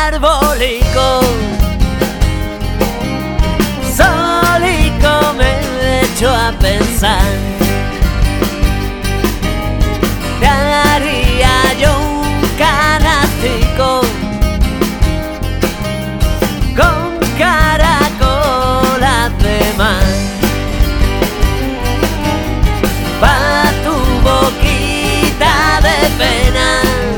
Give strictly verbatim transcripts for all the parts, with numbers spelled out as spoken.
arbolico, solico me echo a pensar. Te haría yo un canastico con caracolas de mar, pa' tu boquita de pena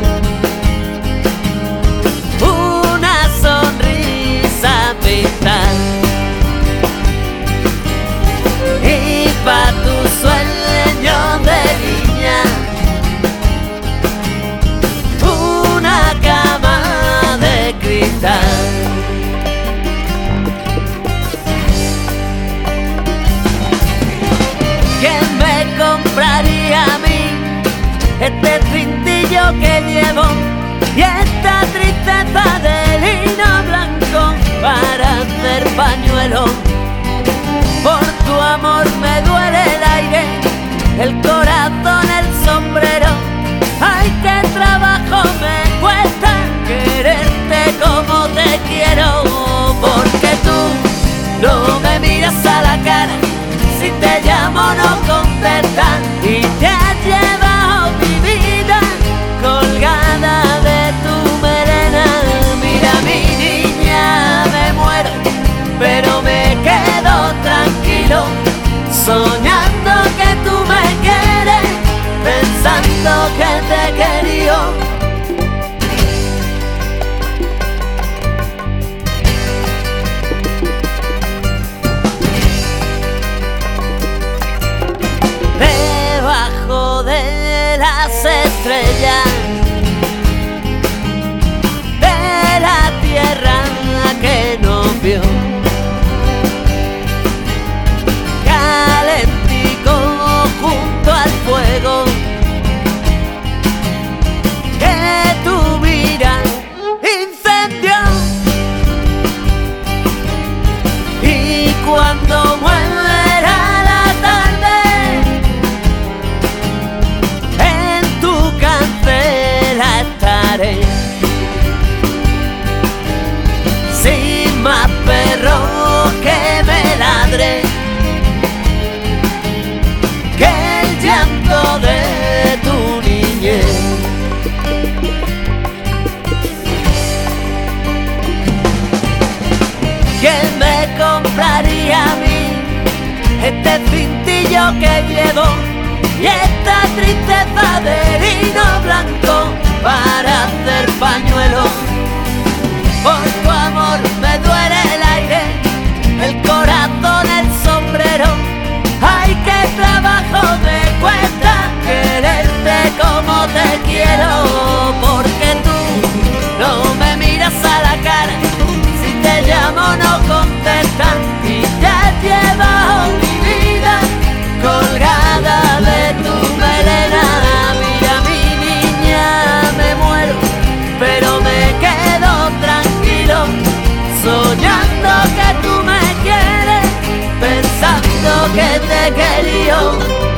una sonrisa pintar, y pa' tu sueño de niña una cama de cristal. ¿Quién me compraría a mí este cintillo que llevo y esta tristeza de lino blanco para hacer pañuelo? Por tu amor me duele el aire, el corazón, el sombrero. Ay, qué trabajo me cuesta quererte como te quiero, porque tú no me miras a la cara, si te llamo no contestas y te has llevado mi vida colgada de tu melena. Mira mi niña, me muero, pero me quedo tranquilo, soñando que tú me quieres, pensando que te he querido. Debajo de las estrellas de la tierra que nos vio, calentico junto al fuego, que tu vida incendió, y cuando muera la tarde en tu cancela estaré, sin más perro que me ladre que el llanto de tu niñez. ¿Quién me compraría a mí este cintillo que llevo y esta tristeza de lino blanco para hacer pañuelo? Por tu amor me duele el aire, el corazón, el sombrero. Ay, qué trabajo me cuesta quererte como te quiero, porque tú no me miras a la cara, si te llamo no contestas y te has llevado mi vida colgada de tu melena. Mira mi niña, me muero, pero me quedo tranquilo, soñando que tú me quieres, pensando que te he querido.